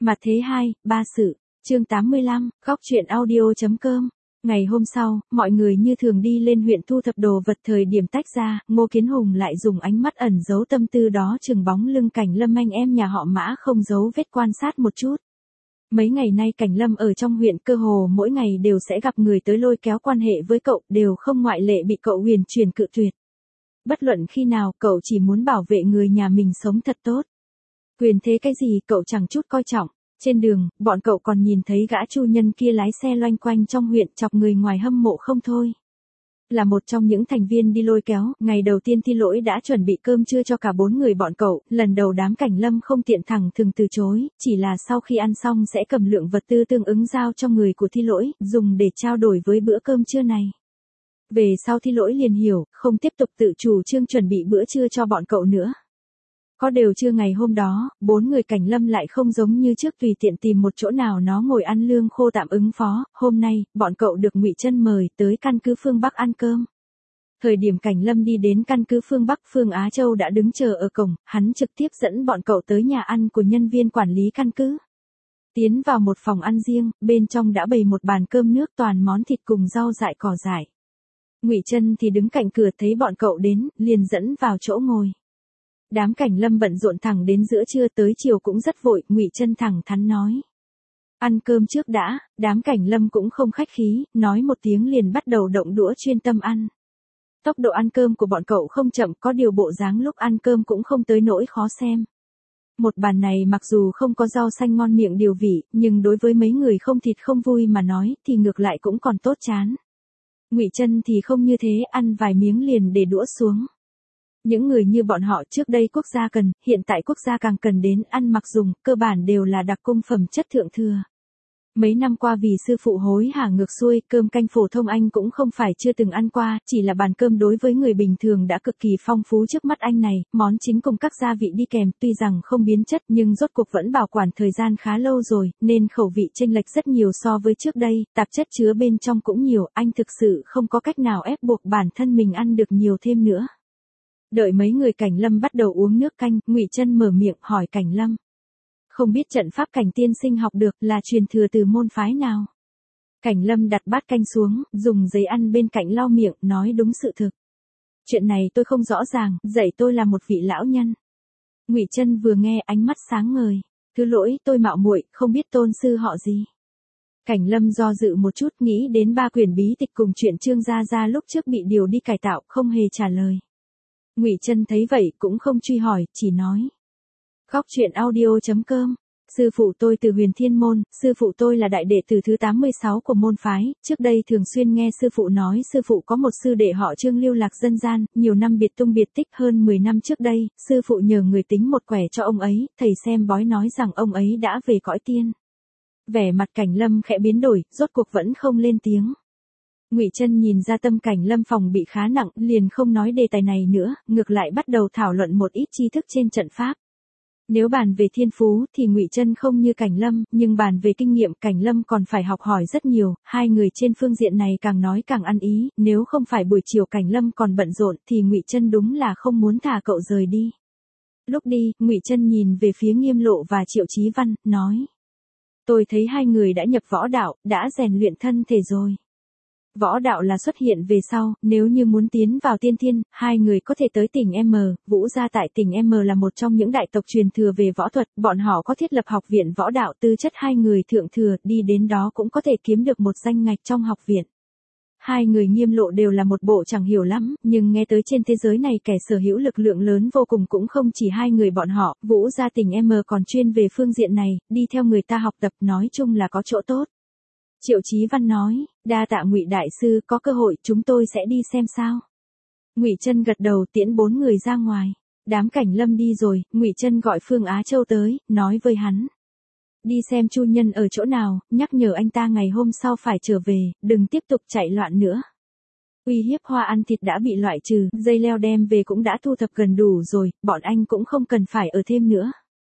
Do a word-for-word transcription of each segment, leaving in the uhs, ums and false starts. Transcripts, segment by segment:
Mặt thế hai, ba sự, chương tám mươi lăm, góc truyện audio.com. Ngày hôm sau, mọi người như thường đi lên huyện thu thập đồ vật. Thời điểm tách ra, Ngô Kiến Hùng lại dùng ánh mắt ẩn giấu tâm tư đó chừng bóng lưng Cảnh Lâm anh em nhà họ Mã không giấu vết quan sát một chút. Mấy ngày nay Cảnh Lâm ở trong huyện cơ hồ mỗi ngày đều sẽ gặp người tới lôi kéo quan hệ với cậu, đều không ngoại lệ bị cậu huyền truyền cự tuyệt. Bất luận khi nào, cậu chỉ muốn bảo vệ người nhà mình sống thật tốt. Quyền thế cái gì cậu chẳng chút coi trọng. Trên đường, bọn cậu còn nhìn thấy gã chu nhân kia lái xe loanh quanh trong huyện chọc người ngoài hâm mộ không thôi. Là một trong những thành viên đi lôi kéo, ngày đầu tiên Thi Lỗi đã chuẩn bị cơm trưa cho cả bốn người bọn cậu, lần đầu đám Cảnh Lâm không tiện thẳng thừng từ chối, chỉ là sau khi ăn xong sẽ cầm lượng vật tư tương ứng giao cho người của Thi Lỗi, dùng để trao đổi với bữa cơm trưa này. Về sau Thi Lỗi liền hiểu, không tiếp tục tự chủ trương chuẩn bị bữa trưa cho bọn cậu nữa. Có đều trưa ngày hôm đó, bốn người Cảnh Lâm lại không giống như trước tùy tiện tìm một chỗ nào nó ngồi ăn lương khô tạm ứng phó, hôm nay, bọn cậu được Ngụy Chân mời tới căn cứ phương Bắc ăn cơm. Thời điểm Cảnh Lâm đi đến căn cứ phương Bắc, Phương Á Châu đã đứng chờ ở cổng, hắn trực tiếp dẫn bọn cậu tới nhà ăn của nhân viên quản lý căn cứ. Tiến vào một phòng ăn riêng, bên trong đã bày một bàn cơm nước toàn món thịt cùng rau dại cỏ dại. Ngụy Chân thì đứng cạnh cửa thấy bọn cậu đến, liền dẫn vào chỗ ngồi. Đám Cảnh Lâm bận rộn thẳng đến giữa trưa tới chiều cũng rất vội, Ngụy Chân thẳng thắn nói. Ăn cơm trước đã, đám Cảnh Lâm cũng không khách khí, nói một tiếng liền bắt đầu động đũa chuyên tâm ăn. Tốc độ ăn cơm của bọn cậu không chậm, có điều bộ dáng lúc ăn cơm cũng không tới nỗi khó xem. Một bàn này mặc dù không có rau xanh ngon miệng điều vị, nhưng đối với mấy người không thịt không vui mà nói, thì ngược lại cũng còn tốt chán. Ngụy Chân thì không như thế, ăn vài miếng liền để đũa xuống. Những người như bọn họ trước đây quốc gia cần, hiện tại quốc gia càng cần đến ăn mặc dùng, cơ bản đều là đặc cung phẩm chất thượng thừa. Mấy năm qua vì sư phụ hối hả ngược xuôi, cơm canh phổ thông anh cũng không phải chưa từng ăn qua, chỉ là bàn cơm đối với người bình thường đã cực kỳ phong phú trước mắt anh này, món chính cùng các gia vị đi kèm, tuy rằng không biến chất nhưng rốt cuộc vẫn bảo quản thời gian khá lâu rồi, nên khẩu vị chênh lệch rất nhiều so với trước đây, tạp chất chứa bên trong cũng nhiều, anh thực sự không có cách nào ép buộc bản thân mình ăn được nhiều thêm nữa. Đợi mấy người Cảnh Lâm bắt đầu uống nước canh, Ngụy Chân mở miệng hỏi Cảnh Lâm. Không biết trận pháp Cảnh tiên sinh học được là truyền thừa từ môn phái nào? Cảnh Lâm đặt bát canh xuống, dùng giấy ăn bên cạnh lau miệng, nói đúng sự thực. Chuyện này tôi không rõ ràng, dạy tôi là một vị lão nhân. Ngụy Chân vừa nghe ánh mắt sáng ngời. Thứ lỗi, tôi mạo muội, không biết tôn sư họ gì. Cảnh Lâm do dự một chút, nghĩ đến ba quyển bí tịch cùng chuyện Trương Gia Gia lúc trước bị điều đi cải tạo, không hề trả lời. Ngụy Chân thấy vậy cũng không truy hỏi, chỉ nói. Góc truyện audio.com. Sư phụ tôi từ Huyền Thiên Môn, sư phụ tôi là đại đệ tử thứ tám mươi sáu của môn phái, trước đây thường xuyên nghe sư phụ nói sư phụ có một sư đệ họ Trương lưu lạc dân gian, nhiều năm biệt tung biệt tích, hơn mười năm trước đây, sư phụ nhờ người tính một quẻ cho ông ấy, thầy xem bói nói rằng ông ấy đã về cõi tiên. Vẻ mặt Cảnh Lâm khẽ biến đổi, rốt cuộc vẫn không lên tiếng. Ngụy Chân nhìn ra tâm Cảnh Lâm phòng bị khá nặng, liền không nói đề tài này nữa, ngược lại bắt đầu thảo luận một ít tri thức trên trận pháp. Nếu bàn về thiên phú thì Ngụy Chân không như Cảnh Lâm, nhưng bàn về kinh nghiệm Cảnh Lâm còn phải học hỏi rất nhiều, hai người trên phương diện này càng nói càng ăn ý, nếu không phải buổi chiều Cảnh Lâm còn bận rộn thì Ngụy Chân đúng là không muốn thả cậu rời đi. Lúc đi, Ngụy Chân nhìn về phía Nghiêm Lộ và Triệu Chí Văn, nói: "Tôi thấy hai người đã nhập võ đạo, đã rèn luyện thân thể rồi. Võ đạo là xuất hiện về sau, nếu như muốn tiến vào tiên thiên, hai người có thể tới tỉnh M, Vũ gia tại tỉnh M là một trong những đại tộc truyền thừa về võ thuật, bọn họ có thiết lập học viện võ đạo, tư chất hai người thượng thừa, đi đến đó cũng có thể kiếm được một danh ngạch trong học viện." Hai người Nghiêm Lộ đều là một bộ chẳng hiểu lắm, nhưng nghe tới trên thế giới này kẻ sở hữu lực lượng lớn vô cùng cũng không chỉ hai người bọn họ, Vũ gia tỉnh M còn chuyên về phương diện này, đi theo người ta học tập, nói chung là có chỗ tốt. Triệu Chí Văn nói, đa tạ Ngụy đại sư, có cơ hội chúng tôi sẽ đi xem sao. Ngụy Chân gật đầu tiễn bốn người ra ngoài. Đám Cảnh Lâm đi rồi, Ngụy Chân gọi Phương Á Châu tới, nói với hắn. Đi xem Chu Nhân ở chỗ nào, nhắc nhở anh ta ngày hôm sau phải trở về, đừng tiếp tục chạy loạn nữa. Uy hiếp Hoa ăn thịt đã bị loại trừ, dây leo đem về cũng đã thu thập gần đủ rồi, bọn anh cũng không cần phải ở thêm nữa.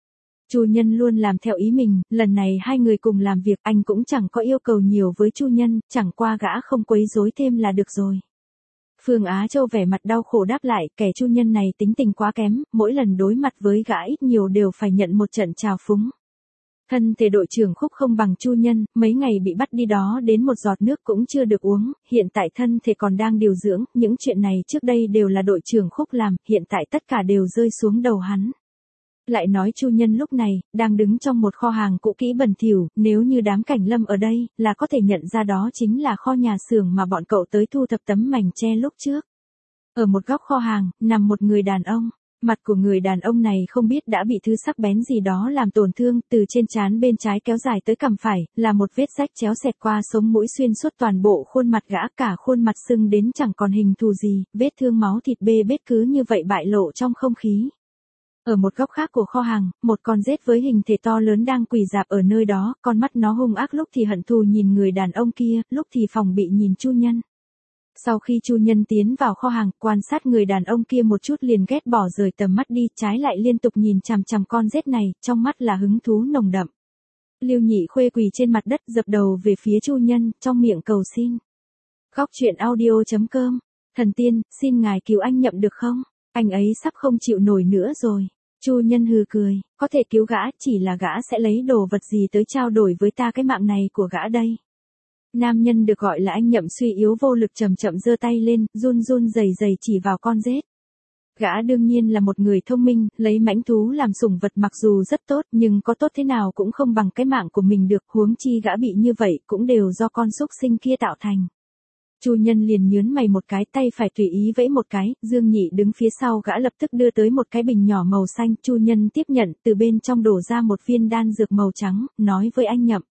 Chu Nhân luôn làm theo ý mình, lần này hai người cùng làm việc, anh cũng chẳng có yêu cầu nhiều với Chu Nhân, chẳng qua gã không quấy rối thêm là được rồi. Phương Á Châu vẻ mặt đau khổ đáp lại, kẻ Chu Nhân này tính tình quá kém, mỗi lần đối mặt với gã ít nhiều đều phải nhận một trận trào phúng. Thân thể đội trưởng Khúc không bằng Chu Nhân, mấy ngày bị bắt đi đó đến một giọt nước cũng chưa được uống, hiện tại thân thể còn đang điều dưỡng, những chuyện này trước đây đều là đội trưởng Khúc làm, hiện tại tất cả đều rơi xuống đầu hắn. Lại nói Chu Nhân lúc này, đang đứng trong một kho hàng cũ kỹ bẩn thỉu, nếu như đám cảnh lâm ở đây, là có thể nhận ra đó chính là kho nhà xưởng mà bọn cậu tới thu thập tấm mảnh tre lúc trước. Ở một góc kho hàng, nằm một người đàn ông. Mặt của người đàn ông này không biết đã bị thứ sắc bén gì đó làm tổn thương, từ trên trán bên trái kéo dài tới cằm phải, là một vết rách chéo xẹt qua sống mũi xuyên suốt toàn bộ khuôn mặt gã, cả khuôn mặt sưng đến chẳng còn hình thù gì, vết thương máu thịt bê bết cứ như vậy bại lộ trong không khí. Ở một góc khác của kho hàng, một con rết với hình thể to lớn đang quỳ rạp ở nơi đó, con mắt nó hung ác lúc thì hận thù nhìn người đàn ông kia, lúc thì phòng bị nhìn Chu Nhân. Sau khi Chu Nhân tiến vào kho hàng, quan sát người đàn ông kia một chút liền ghét bỏ rời tầm mắt đi, trái lại liên tục nhìn chằm chằm con rết này, trong mắt là hứng thú nồng đậm. Lưu Nhị Khuê quỳ trên mặt đất dập đầu về phía Chu Nhân, trong miệng cầu xin. Góc truyện audio chấm com, thần tiên, xin ngài cứu anh Nhậm được không? Anh ấy sắp không chịu nổi nữa rồi. Chu Nhân hừ cười, có thể cứu gã, chỉ là gã sẽ lấy đồ vật gì tới trao đổi với ta cái mạng này của gã đây. Nam nhân được gọi là anh Nhậm suy yếu vô lực chậm chậm giơ tay lên, run run rẩy rẩy chỉ vào con rết. Gã đương nhiên là một người thông minh, lấy mãnh thú làm sủng vật mặc dù rất tốt, nhưng có tốt thế nào cũng không bằng cái mạng của mình được, huống chi gã bị như vậy cũng đều do con xúc sinh kia tạo thành. Chu Nhân liền nhớn mày một cái, tay phải tùy ý vẫy một cái, Dương Nhị đứng phía sau gã lập tức đưa tới một cái bình nhỏ màu xanh, Chu Nhân tiếp nhận, từ bên trong đổ ra một viên đan dược màu trắng, nói với anh Nhậm.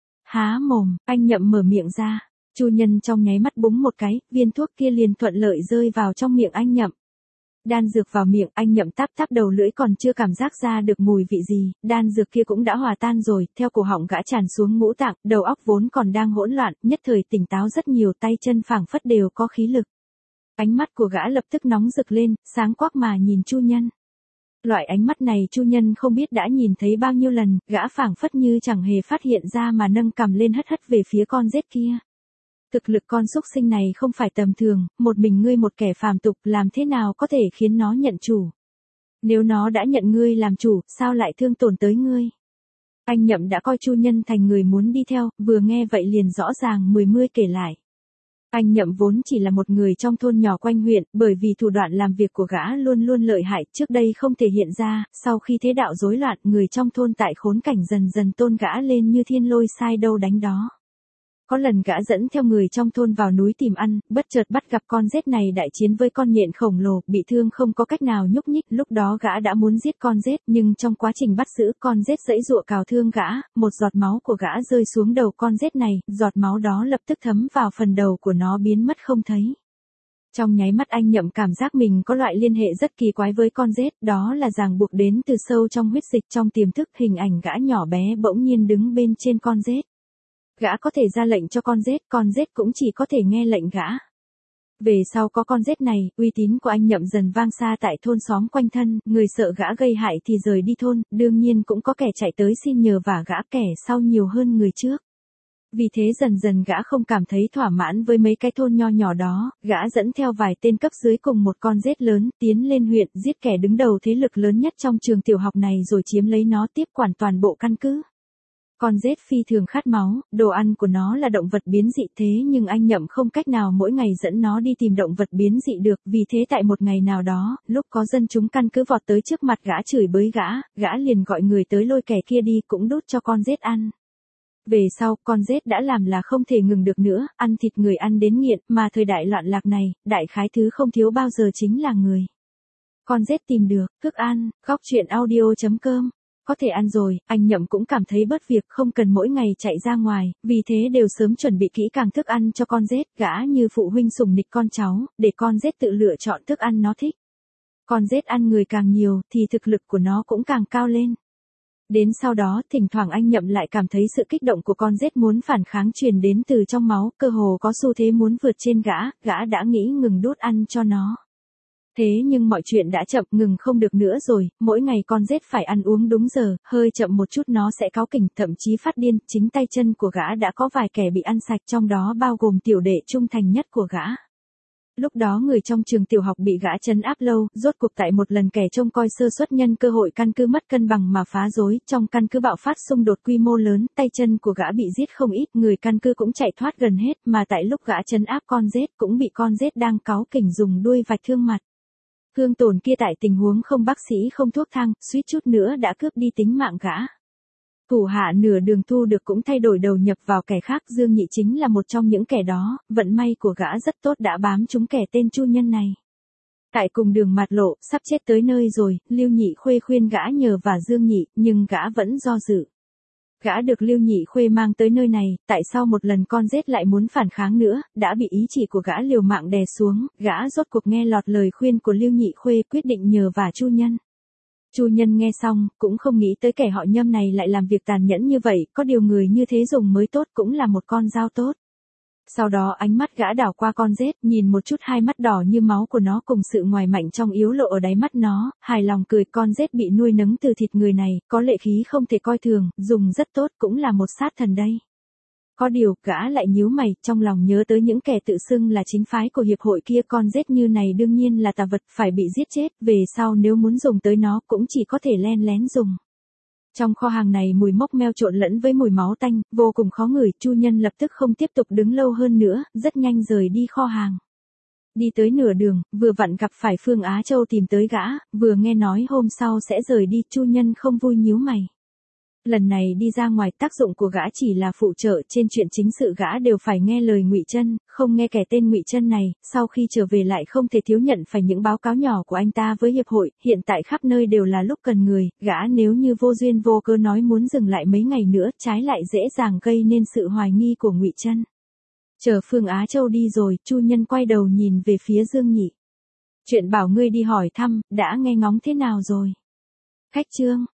Há mồm, anh Nhậm mở miệng ra, Chu Nhân trong nháy mắt búng một cái, viên thuốc kia liền thuận lợi rơi vào trong miệng anh Nhậm. Đan dược vào miệng, anh Nhậm táp táp đầu lưỡi còn chưa cảm giác ra được mùi vị gì, đan dược kia cũng đã hòa tan rồi, theo cổ họng gã tràn xuống ngũ tạng, đầu óc vốn còn đang hỗn loạn, nhất thời tỉnh táo rất nhiều, tay chân phảng phất đều có khí lực. Ánh mắt của gã lập tức nóng rực lên, sáng quắc mà nhìn Chu Nhân. Loại ánh mắt này Chu Nhân không biết đã nhìn thấy bao nhiêu lần, gã phảng phất như chẳng hề phát hiện ra mà nâng cằm lên hất hất về phía con rết kia. Thực lực con xúc sinh này không phải tầm thường, một mình ngươi một kẻ phàm tục làm thế nào có thể khiến nó nhận chủ. Nếu nó đã nhận ngươi làm chủ, sao lại thương tổn tới ngươi? Anh Nhậm đã coi Chu Nhân thành người muốn đi theo, vừa nghe vậy liền rõ ràng mười mươi kể lại. Anh Nhậm vốn chỉ là một người trong thôn nhỏ quanh huyện, bởi vì thủ đoạn làm việc của gã luôn luôn lợi hại, trước đây không thể hiện ra, sau khi thế đạo rối loạn, người trong thôn tại khốn cảnh dần dần tôn gã lên như thiên lôi sai đâu đánh đó. Có lần gã dẫn theo người trong thôn vào núi tìm ăn, bất chợt bắt gặp con rết này đại chiến với con nhện khổng lồ, bị thương không có cách nào nhúc nhích, lúc đó gã đã muốn giết con rết, nhưng trong quá trình bắt giữ con rết giãy giụa cào thương gã, một giọt máu của gã rơi xuống đầu con rết này, giọt máu đó lập tức thấm vào phần đầu của nó biến mất không thấy. Trong nháy mắt anh Nhậm cảm giác mình có loại liên hệ rất kỳ quái với con rết, đó là ràng buộc đến từ sâu trong huyết dịch, trong tiềm thức hình ảnh gã nhỏ bé bỗng nhiên đứng bên trên con rết. Gã có thể ra lệnh cho con rết, con rết cũng chỉ có thể nghe lệnh gã. Về sau có con rết này, uy tín của anh Nhậm dần vang xa tại thôn xóm quanh thân, người sợ gã gây hại thì rời đi thôn, đương nhiên cũng có kẻ chạy tới xin nhờ vả gã, kẻ sau nhiều hơn người trước. Vì thế dần dần gã không cảm thấy thỏa mãn với mấy cái thôn nho nhỏ đó, gã dẫn theo vài tên cấp dưới cùng một con rết lớn, tiến lên huyện, giết kẻ đứng đầu thế lực lớn nhất trong trường tiểu học này rồi chiếm lấy nó, tiếp quản toàn bộ căn cứ. Con rết phi thường khát máu, đồ ăn của nó là động vật biến dị, thế nhưng anh Nhậm không cách nào mỗi ngày dẫn nó đi tìm động vật biến dị được, vì thế tại một ngày nào đó, lúc có dân chúng căn cứ vọt tới trước mặt gã chửi bới gã, gã liền gọi người tới lôi kẻ kia đi, cũng đút cho con rết ăn. Về sau, con rết đã làm là không thể ngừng được nữa, ăn thịt người ăn đến nghiện, mà thời đại loạn lạc này, đại khái thứ không thiếu bao giờ chính là người. Con rết tìm được, thức ăn, góc truyện audio chấm com. Có thể ăn rồi, anh Nhậm cũng cảm thấy bớt việc, không cần mỗi ngày chạy ra ngoài, vì thế đều sớm chuẩn bị kỹ càng thức ăn cho con rết, gã như phụ huynh sủng nịch con cháu, để con rết tự lựa chọn thức ăn nó thích. Con rết ăn người càng nhiều, thì thực lực của nó cũng càng cao lên. Đến sau đó, thỉnh thoảng anh Nhậm lại cảm thấy sự kích động của con rết muốn phản kháng truyền đến từ trong máu, cơ hồ có xu thế muốn vượt trên gã, gã đã nghĩ ngừng đút ăn cho nó. Thế nhưng mọi chuyện đã chậm, ngừng không được nữa rồi, mỗi ngày con rết phải ăn uống đúng giờ, hơi chậm một chút nó sẽ cáu kỉnh, thậm chí phát điên, chính tay chân của gã đã có vài kẻ bị ăn sạch, trong đó bao gồm tiểu đệ trung thành nhất của gã. Lúc đó người trong trường tiểu học bị gã trấn áp lâu, rốt cuộc tại một lần kẻ trông coi sơ suất nhân cơ hội căn cứ mất cân bằng mà phá rối, trong căn cứ bạo phát xung đột quy mô lớn, tay chân của gã bị giết không ít, người căn cứ cũng chạy thoát gần hết, mà tại lúc gã trấn áp con rết cũng bị con rết đang cáu kỉnh dùng đuôi vạch thương mặt. Thương tổn kia tại tình huống không bác sĩ không thuốc thang, suýt chút nữa đã cướp đi tính mạng gã. Thủ hạ nửa đường thu được cũng thay đổi đầu nhập vào kẻ khác, Dương Nhị chính là một trong những kẻ đó, vận may của gã rất tốt đã bám trúng kẻ tên Chu Nhân này. Tại cùng đường mặt lộ, sắp chết tới nơi rồi, Lưu Nhị Khuê khuyên gã nhờ vả Dương Nhị, nhưng gã vẫn do dự. Gã được Lưu Nhị Khuê mang tới nơi này, tại sao một lần con rết lại muốn phản kháng nữa, đã bị ý chỉ của gã liều mạng đè xuống, gã rốt cuộc nghe lọt lời khuyên của Lưu Nhị Khuê quyết định nhờ vả Chu Nhân. Chu Nhân nghe xong, cũng không nghĩ tới kẻ họ Nhâm này lại làm việc tàn nhẫn như vậy, có điều người như thế dùng mới tốt cũng là một con dao tốt. Sau đó ánh mắt gã đảo qua con rết, nhìn một chút hai mắt đỏ như máu của nó cùng sự ngoài mạnh trong yếu lộ ở đáy mắt nó, hài lòng cười, con rết bị nuôi nấng từ thịt người này, có lệ khí không thể coi thường, dùng rất tốt cũng là một sát thần đây. Có điều, gã lại nhíu mày, trong lòng nhớ tới những kẻ tự xưng là chính phái của hiệp hội kia, con rết như này đương nhiên là tà vật, phải bị giết chết, về sau nếu muốn dùng tới nó cũng chỉ có thể len lén dùng. Trong kho hàng này mùi mốc meo trộn lẫn với mùi máu tanh, vô cùng khó ngửi, Chu Nhân lập tức không tiếp tục đứng lâu hơn nữa, rất nhanh rời đi kho hàng. Đi tới nửa đường, vừa vặn gặp phải Phương Á Châu tìm tới gã, vừa nghe nói hôm sau sẽ rời đi, Chu Nhân không vui nhíu mày. Lần này đi ra ngoài, tác dụng của gã chỉ là phụ trợ, trên chuyện chính sự gã đều phải nghe lời Ngụy Chân, không nghe kẻ tên Ngụy Chân này, sau khi trở về lại không thể thiếu nhận phải những báo cáo nhỏ của anh ta với hiệp hội, hiện tại khắp nơi đều là lúc cần người, gã nếu như vô duyên vô cớ nói muốn dừng lại mấy ngày nữa, trái lại dễ dàng gây nên sự hoài nghi của Ngụy Chân. Chờ Phương Á Châu đi rồi, Chu Nhân quay đầu nhìn về phía Dương Nhị. Chuyện bảo ngươi đi hỏi thăm, đã nghe ngóng thế nào rồi? Khách trương